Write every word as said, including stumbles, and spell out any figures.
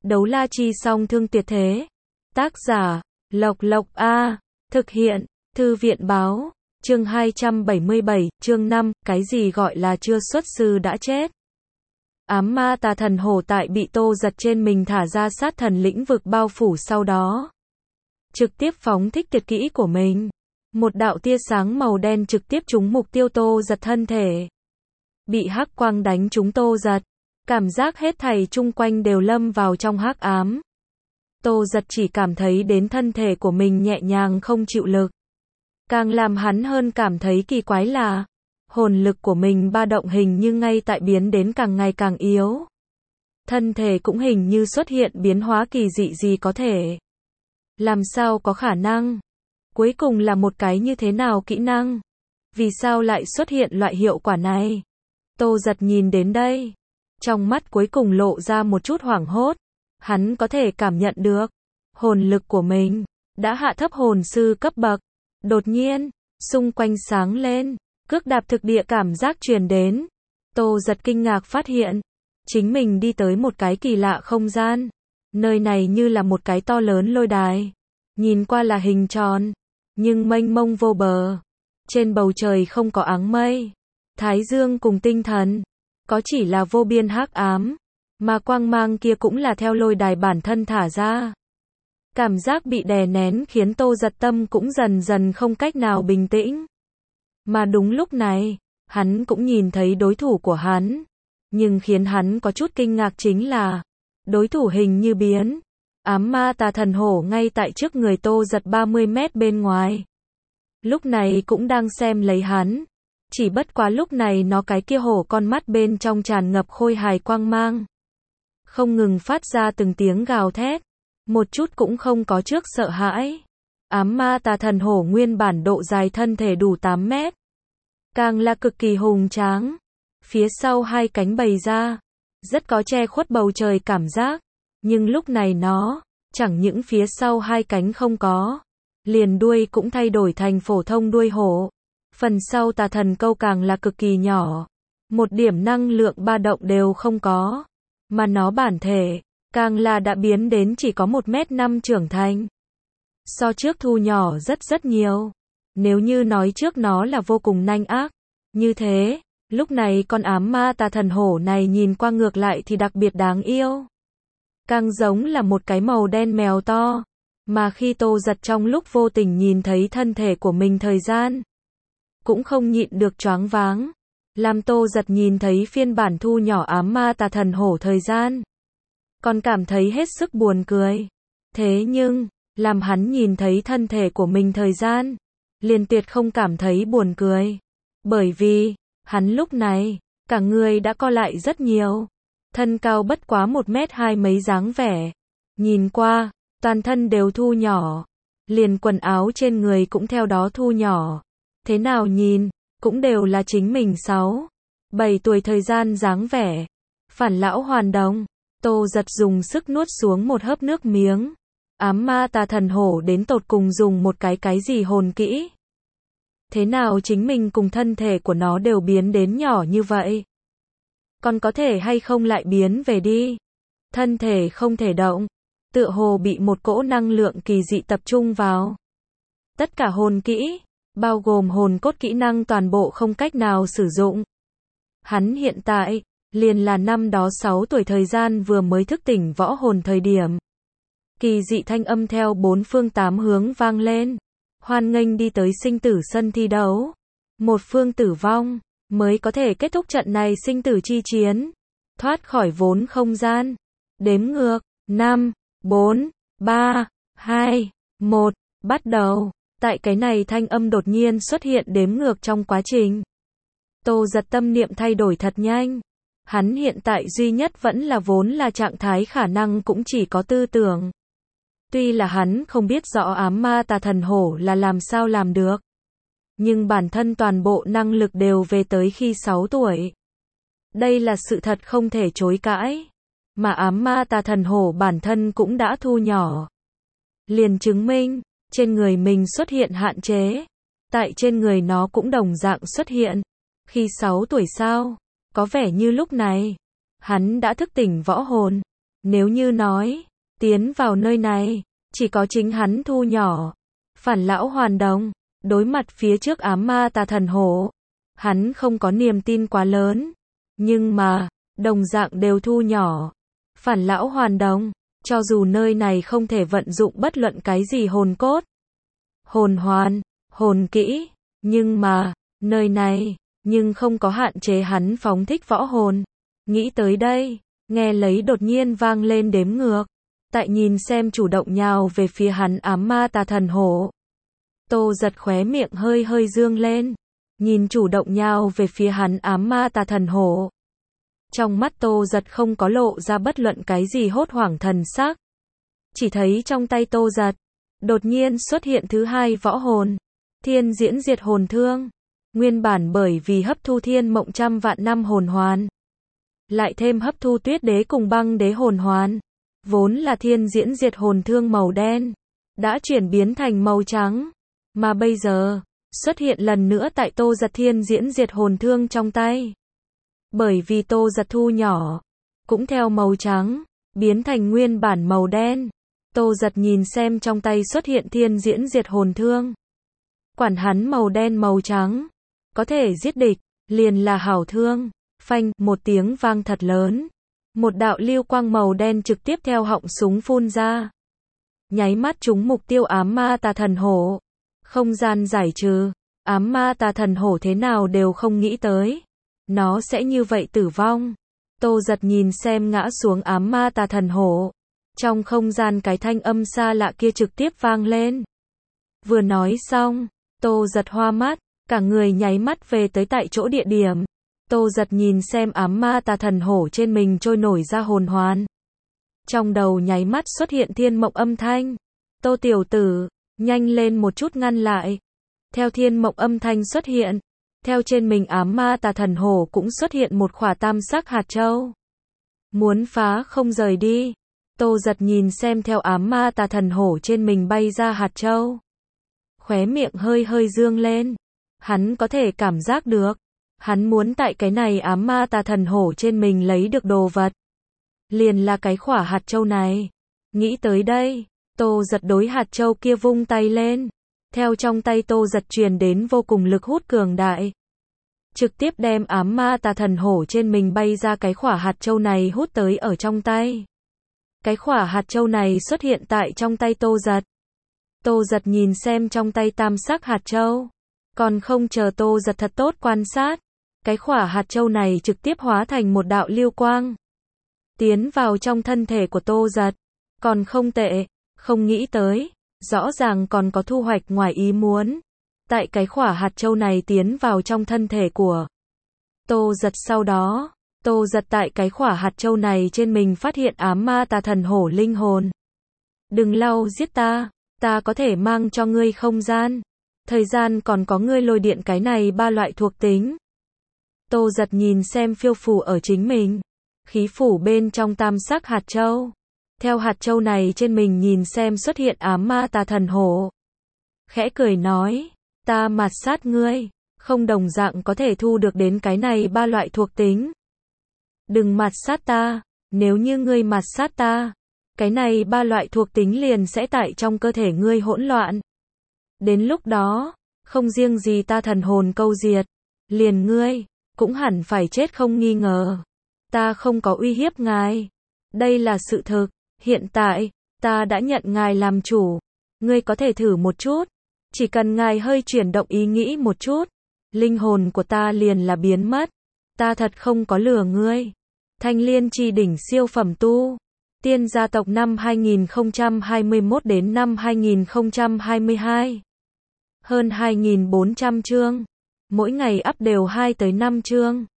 Đấu la chi song thương tuyệt thế. Tác giả, Lộc Lộc A. Thực hiện, Thư viện báo. Chương hai trăm bảy mươi bảy, chương năm, cái gì gọi là chưa xuất sư đã chết. Ám ma tà thần hổ tại bị Tô Giật trên mình thả ra sát thần lĩnh vực bao phủ sau đó. Trực tiếp phóng thích tuyệt kỹ của mình. Một đạo tia sáng màu đen trực tiếp trúng mục tiêu Tô Giật thân thể. Bị hắc quang đánh trúng Tô Giật. Cảm giác hết thảy chung quanh đều lâm vào trong hắc ám. Tô Giật chỉ cảm thấy đến thân thể của mình nhẹ nhàng không chịu lực. Càng làm hắn hơn cảm thấy kỳ quái là hồn lực của mình ba động hình như ngay tại biến đến càng ngày càng yếu. Thân thể cũng hình như xuất hiện biến hóa kỳ dị gì có thể. Làm sao có khả năng? Cuối cùng là một cái như thế nào kỹ năng? Vì sao lại xuất hiện loại hiệu quả này? Tô Giật nhìn đến đây. Trong mắt cuối cùng lộ ra một chút hoảng hốt. Hắn có thể cảm nhận được hồn lực của mình đã hạ thấp hồn sư cấp bậc. Đột nhiên, xung quanh sáng lên, cước đạp thực địa cảm giác truyền đến. Tô Giật kinh ngạc phát hiện, chính mình đi tới một cái kỳ lạ không gian. Nơi này như là một cái to lớn lôi đài. Nhìn qua là hình tròn, nhưng mênh mông vô bờ. Trên bầu trời không có áng mây, thái dương cùng tinh thần, có chỉ là vô biên hắc ám. Mà quang mang kia cũng là theo lôi đài bản thân thả ra. Cảm giác bị đè nén khiến Tô Giật tâm cũng dần dần không cách nào bình tĩnh. Mà đúng lúc này, hắn cũng nhìn thấy đối thủ của hắn. Nhưng khiến hắn có chút kinh ngạc chính là, đối thủ hình như biến. Ám ma tà thần hổ ngay tại trước người Tô Giật ba mươi mét bên ngoài. Lúc này cũng đang xem lấy hắn. Chỉ bất quá lúc này nó cái kia hổ con mắt bên trong tràn ngập khôi hài quang mang. Không ngừng phát ra từng tiếng gào thét. Một chút cũng không có trước sợ hãi. Ám ma tà thần hổ nguyên bản độ dài thân thể đủ tám mét. Càng là cực kỳ hùng tráng. Phía sau hai cánh bày ra. Rất có che khuất bầu trời cảm giác. Nhưng lúc này nó, chẳng những phía sau hai cánh không có. Liền đuôi cũng thay đổi thành phổ thông đuôi hổ. Phần sau tà thần câu càng là cực kỳ nhỏ. Một điểm năng lượng ba động đều không có. Mà nó bản thể, càng là đã biến đến chỉ có một mét năm trưởng thành. So trước thu nhỏ rất rất nhiều. Nếu như nói trước nó là vô cùng nanh ác. Như thế, lúc này con ám ma tà thần hổ này nhìn qua ngược lại thì đặc biệt đáng yêu. Càng giống là một cái màu đen mèo to. Mà khi Tô Giật trong lúc vô tình nhìn thấy thân thể của mình thời gian, cũng không nhịn được choáng váng. Làm Tô Giật nhìn thấy phiên bản thu nhỏ ám ma tà thần hổ thời gian, còn cảm thấy hết sức buồn cười. Thế nhưng, làm hắn nhìn thấy thân thể của mình thời gian, liền tuyệt không cảm thấy buồn cười. Bởi vì, hắn lúc này, cả người đã co lại rất nhiều. Thân cao bất quá một mét hai mấy dáng vẻ. Nhìn qua, toàn thân đều thu nhỏ. Liền quần áo trên người cũng theo đó thu nhỏ. Thế nào nhìn, cũng đều là chính mình sáu, bảy tuổi thời gian dáng vẻ. Phản lão hoàn đồng. Tô Giật dùng sức nuốt xuống một hớp nước miếng. Ám ma tà thần hổ đến tột cùng dùng một cái cái gì hồn kỹ. Thế nào chính mình cùng thân thể của nó đều biến đến nhỏ như vậy. Còn có thể hay không lại biến về đi. Thân thể không thể động. Tựa hồ bị một cỗ năng lượng kỳ dị tập trung vào. Tất cả hồn kỹ, bao gồm hồn cốt kỹ năng toàn bộ không cách nào sử dụng. Hắn hiện tại, liền là năm đó sáu tuổi thời gian vừa mới thức tỉnh võ hồn thời điểm. Kỳ dị thanh âm theo bốn phương tám hướng vang lên. Hoan nghênh đi tới sinh tử sân thi đấu. Một phương tử vong, mới có thể kết thúc trận này sinh tử chi chiến. Thoát khỏi vốn không gian. Đếm ngược, năm, bốn, ba, hai, một, bắt đầu. Tại cái này thanh âm đột nhiên xuất hiện đếm ngược trong quá trình. Tô Giật tâm niệm thay đổi thật nhanh. Hắn hiện tại duy nhất vẫn là vốn là trạng thái khả năng cũng chỉ có tư tưởng. Tuy là hắn không biết rõ ám ma tà thần hổ là làm sao làm được. Nhưng bản thân toàn bộ năng lực đều về tới khi sáu tuổi. Đây là sự thật không thể chối cãi. Mà ám ma tà thần hổ bản thân cũng đã thu nhỏ. Liền chứng minh, trên người mình xuất hiện hạn chế. Tại trên người nó cũng đồng dạng xuất hiện. Khi sáu tuổi sao? Có vẻ như lúc này, hắn đã thức tỉnh võ hồn. Nếu như nói, tiến vào nơi này, chỉ có chính hắn thu nhỏ. Phản lão hoàn đồng, đối mặt phía trước ám ma tà thần hổ, hắn không có niềm tin quá lớn, nhưng mà, đồng dạng đều thu nhỏ. Phản lão hoàn đồng, cho dù nơi này không thể vận dụng bất luận cái gì hồn cốt, hồn hoàn, hồn kỹ, nhưng mà, nơi này, nhưng không có hạn chế hắn phóng thích võ hồn. Nghĩ tới đây, nghe lấy đột nhiên vang lên đếm ngược, tại nhìn xem chủ động nhào về phía hắn ám ma tà thần hổ. Tô Giật khóe miệng hơi hơi dương lên, nhìn chủ động nhào về phía hắn ám ma tà thần hổ. Trong mắt Tô Giật không có lộ ra bất luận cái gì hốt hoảng thần sắc. Chỉ thấy trong tay Tô Giật, đột nhiên xuất hiện thứ hai võ hồn, Thiên Diễn Diệt Hồn Thương. Nguyên bản bởi vì hấp thu thiên mộng trăm vạn năm hồn hoàn, lại thêm hấp thu tuyết đế cùng băng đế hồn hoàn, vốn là Thiên Diễn Diệt Hồn Thương màu đen, đã chuyển biến thành màu trắng, mà bây giờ, xuất hiện lần nữa tại Tô Giật Thiên Diễn Diệt Hồn Thương trong tay. Bởi vì Tô Giật thu nhỏ, cũng theo màu trắng, biến thành nguyên bản màu đen. Tô Giật nhìn xem trong tay xuất hiện Thiên Diễn Diệt Hồn Thương. Quản hắn màu đen màu trắng, có thể giết địch, liền là hảo thương. Phanh, một tiếng vang thật lớn. Một đạo lưu quang màu đen trực tiếp theo họng súng phun ra. Nháy mắt trúng mục tiêu ám ma tà thần hổ. Không gian giải trừ, ám ma tà thần hổ thế nào đều không nghĩ tới. Nó sẽ như vậy tử vong. Tô Giật nhìn xem ngã xuống ám ma tà thần hổ. Trong không gian cái thanh âm xa lạ kia trực tiếp vang lên. Vừa nói xong, Tô Giật hoa mắt, cả người nháy mắt về tới tại chỗ địa điểm. Tô Giật nhìn xem ám ma tà thần hổ trên mình trôi nổi ra hồn hoàn. Trong đầu nháy mắt xuất hiện thiên mộng âm thanh. Tô tiểu tử, nhanh lên một chút ngăn lại. Theo thiên mộng âm thanh xuất hiện, theo trên mình ám ma tà thần hổ cũng xuất hiện một khỏa tam sắc hạt châu. Muốn phá không rời đi. Tô Giật nhìn xem theo ám ma tà thần hổ trên mình bay ra hạt châu. Khóe miệng hơi hơi dương lên. Hắn có thể cảm giác được. Hắn muốn tại cái này ám ma tà thần hổ trên mình lấy được đồ vật. Liền là cái khỏa hạt châu này. Nghĩ tới đây, Tô Giật đối hạt châu kia vung tay lên. Theo trong tay Tô Giật truyền đến vô cùng lực hút cường đại. Trực tiếp đem ám ma tà thần hổ trên mình bay ra cái khỏa hạt châu này hút tới ở trong tay. Cái khỏa hạt châu này xuất hiện tại trong tay Tô Giật. Tô Giật nhìn xem trong tay tam sắc hạt châu. Còn không chờ Tô Giật thật tốt quan sát. Cái khỏa hạt châu này trực tiếp hóa thành một đạo lưu quang. Tiến vào trong thân thể của Tô Giật. Còn không tệ, không nghĩ tới. Rõ ràng còn có thu hoạch ngoài ý muốn. Tại cái khỏa hạt châu này tiến vào trong thân thể của Tô Giật sau đó. Tô Giật tại cái khỏa hạt châu này trên mình phát hiện ám ma tà thần hổ linh hồn. Đừng lau giết ta, ta có thể mang cho ngươi không gian. Thời gian còn có ngươi lôi điện cái này ba loại thuộc tính. Tô Giật nhìn xem phiêu phù ở chính mình. Khí phủ bên trong tam sắc hạt châu. Theo hạt châu này trên mình nhìn xem xuất hiện ám ma tà thần hổ. Khẽ cười nói, ta mạt sát ngươi, không đồng dạng có thể thu được đến cái này ba loại thuộc tính. Đừng mạt sát ta, nếu như ngươi mạt sát ta, cái này ba loại thuộc tính liền sẽ tại trong cơ thể ngươi hỗn loạn. Đến lúc đó, không riêng gì ta thần hồn câu diệt, liền ngươi, cũng hẳn phải chết không nghi ngờ. Ta không có uy hiếp ngài. Đây là sự thực. Hiện tại, ta đã nhận ngài làm chủ. Ngươi có thể thử một chút. Chỉ cần ngài hơi chuyển động ý nghĩ một chút. Linh hồn của ta liền là biến mất. Ta thật không có lừa ngươi. Thanh Liên Chi Đỉnh siêu phẩm tu. Tiên gia tộc năm hai nghìn không trăm hai mươi mốt đến năm hai nghìn không trăm hai mươi hai. Hơn hai nghìn bốn trăm chương. Mỗi ngày up đều hai tới năm chương.